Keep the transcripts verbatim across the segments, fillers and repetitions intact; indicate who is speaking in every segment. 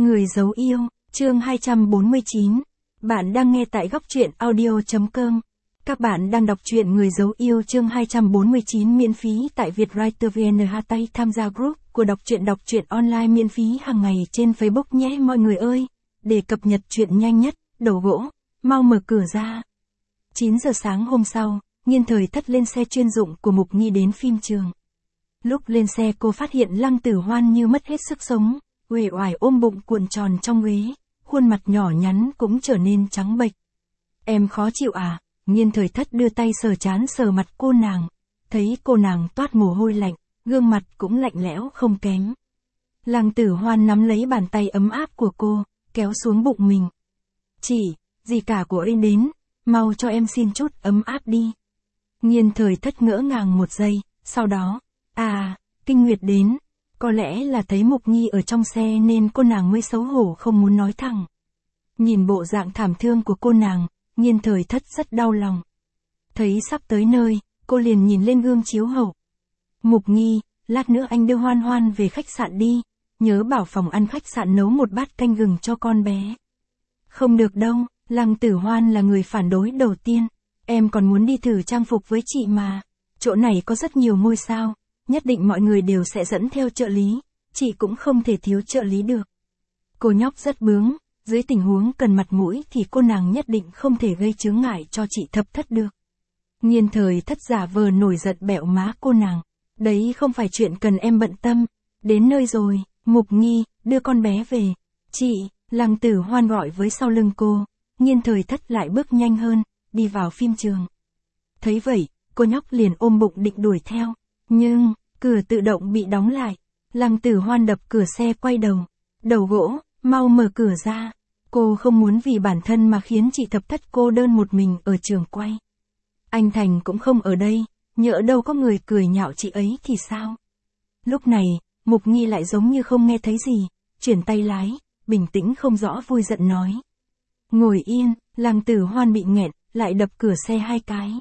Speaker 1: Người giấu yêu, chương hai trăm bốn mươi chín. Bạn đang nghe tại góc truyện audio.com. Các bạn đang đọc truyện Người giấu yêu chương hai trăm bốn mươi chín miễn phí tại Vietwriter vê en. Hãy tham gia group của đọc truyện đọc truyện online miễn phí hàng ngày trên Facebook nhé mọi người ơi. Để cập nhật truyện nhanh nhất, đầu gỗ, mau mở cửa ra. chín giờ sáng hôm sau, Nghiên Thời Thất lên xe chuyên dụng của Mục Nghi đến phim trường. Lúc lên xe cô phát hiện Lăng Tử Hoan như mất hết sức sống, uể oải ôm bụng cuộn tròn trong ghế, khuôn mặt nhỏ nhắn cũng trở nên trắng bệch. Em khó chịu à? Nghiên Thời Thất đưa tay sờ trán sờ mặt cô nàng, thấy cô nàng toát mồ hôi lạnh, gương mặt cũng lạnh lẽo không kém. Lăng Tử Hoan nắm lấy bàn tay ấm áp của cô, kéo xuống bụng mình. Chị, dì cả của em đến, mau cho em xin chút ấm áp đi. Nghiên Thời Thất ngỡ ngàng một giây, sau đó, à, Kinh Nguyệt đến. Có lẽ là thấy Mục Nhi ở trong xe nên cô nàng mới xấu hổ không muốn nói thẳng. Nhìn bộ dạng thảm thương của cô nàng, Nghiên Thời Thất rất đau lòng. Thấy sắp tới nơi, cô liền nhìn lên gương chiếu hậu. Mục Nhi, lát nữa anh đưa Hoan Hoan về khách sạn đi, nhớ bảo phòng ăn khách sạn nấu một bát canh gừng cho con bé. Không được đâu, Lăng Tử Hoan là người phản đối đầu tiên, em còn muốn đi thử trang phục với chị mà. Chỗ này có rất nhiều ngôi sao, nhất định mọi người đều sẽ dẫn theo trợ lý, chị cũng không thể thiếu trợ lý được. Cô nhóc rất bướng, dưới tình huống cần mặt mũi thì cô nàng nhất định không thể gây chướng ngại cho chị Thập Thất được. Nghiên Thời Thất giả vờ nổi giận bẹo má cô nàng, đấy không phải chuyện cần em bận tâm, đến nơi rồi, Mục Nhi, đưa con bé về. Chị, Lăng Tử Hoan gọi với sau lưng cô, Nghiên Thời Thất lại bước nhanh hơn, đi vào phim trường. Thấy vậy, cô nhóc liền ôm bụng định đuổi theo, nhưng, cửa tự động bị đóng lại. Lăng Tử Hoan đập cửa xe quay đầu. Đầu gỗ, mau mở cửa ra. Cô không muốn vì bản thân mà khiến chị Thập Thất cô đơn một mình ở trường quay. Anh Thành cũng không ở đây, nhỡ đâu có người cười nhạo chị ấy thì sao? Lúc này, Mục Nhi lại giống như không nghe thấy gì, chuyển tay lái, bình tĩnh không rõ vui giận nói. Ngồi yên, Lăng Tử Hoan bị nghẹn, lại đập cửa xe hai cái.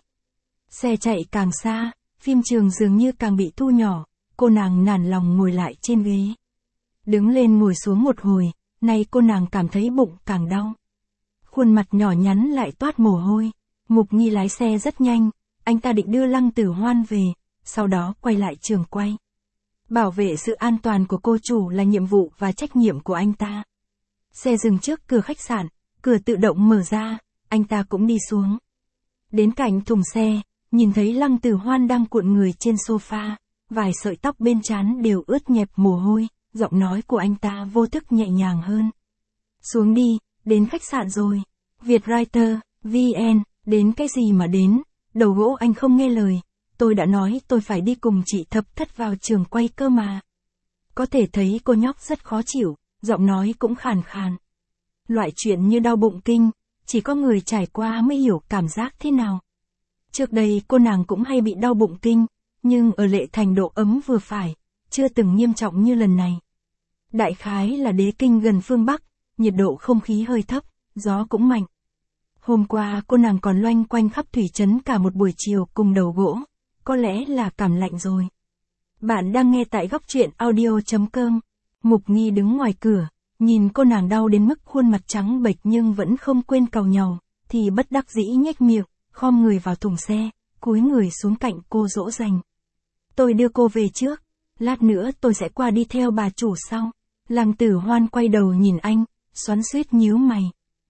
Speaker 1: Xe chạy càng xa, phim trường dường như càng bị thu nhỏ, cô nàng nản lòng ngồi lại trên ghế. Đứng lên ngồi xuống một hồi, nay cô nàng cảm thấy bụng càng đau. Khuôn mặt nhỏ nhắn lại toát mồ hôi. Mục Nhi lái xe rất nhanh, anh ta định đưa Lăng Tử Hoan về, sau đó quay lại trường quay. Bảo vệ sự an toàn của cô chủ là nhiệm vụ và trách nhiệm của anh ta. Xe dừng trước cửa khách sạn, cửa tự động mở ra, anh ta cũng đi xuống. Đến cạnh thùng xe, nhìn thấy Lăng Tử Hoan đang cuộn người trên sofa, vài sợi tóc bên trán đều ướt nhẹp mồ hôi, giọng nói của anh ta vô thức nhẹ nhàng hơn. Xuống đi, đến khách sạn rồi. Vietwriter, vê en, đến cái gì mà đến, đầu gỗ anh không nghe lời, tôi đã nói tôi phải đi cùng chị Thập Thất vào trường quay cơ mà. Có thể thấy cô nhóc rất khó chịu, giọng nói cũng khàn khàn. Loại chuyện như đau bụng kinh, chỉ có người trải qua mới hiểu cảm giác thế nào. Trước đây cô nàng cũng hay bị đau bụng kinh, nhưng ở Lệ Thành độ ấm vừa phải, chưa từng nghiêm trọng như lần này. Đại khái là đế kinh gần phương Bắc, nhiệt độ không khí hơi thấp, gió cũng mạnh. Hôm qua cô nàng còn loanh quanh khắp thủy trấn cả một buổi chiều cùng đầu gỗ, có lẽ là cảm lạnh rồi. Bạn đang nghe tại góc truyện audio.com. Mục Nhi đứng ngoài cửa, nhìn cô nàng đau đến mức khuôn mặt trắng bệch nhưng vẫn không quên càu nhàu, thì bất đắc dĩ nhếch miệng, khom người vào thùng xe, cúi người xuống cạnh cô dỗ dành. Tôi đưa cô về trước, lát nữa tôi sẽ qua đi theo bà chủ sau. Lăng Tử Hoan quay đầu nhìn anh, xoắn xuýt nhíu mày.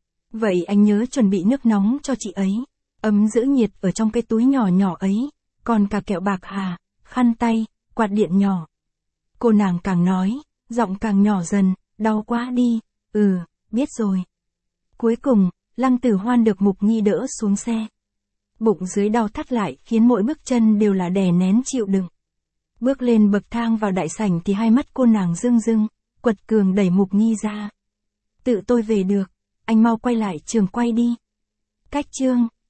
Speaker 1: Vậy anh nhớ chuẩn bị nước nóng cho chị ấy, ấm giữ nhiệt ở trong cái túi nhỏ nhỏ ấy, còn cả kẹo bạc hà, khăn tay, quạt điện nhỏ. Cô nàng càng nói, giọng càng nhỏ dần, đau quá đi, ừ, biết rồi. Cuối cùng, Lăng Tử Hoan được Mục Nhi đỡ xuống xe. Bụng dưới đau thắt lại khiến mỗi bước chân đều là đè nén chịu đựng. Bước lên bậc thang vào đại sảnh thì hai mắt cô nàng rưng rưng, quật cường đẩy Mục Nhi ra. Tự tôi về được, anh mau quay lại trường quay đi. Cách chương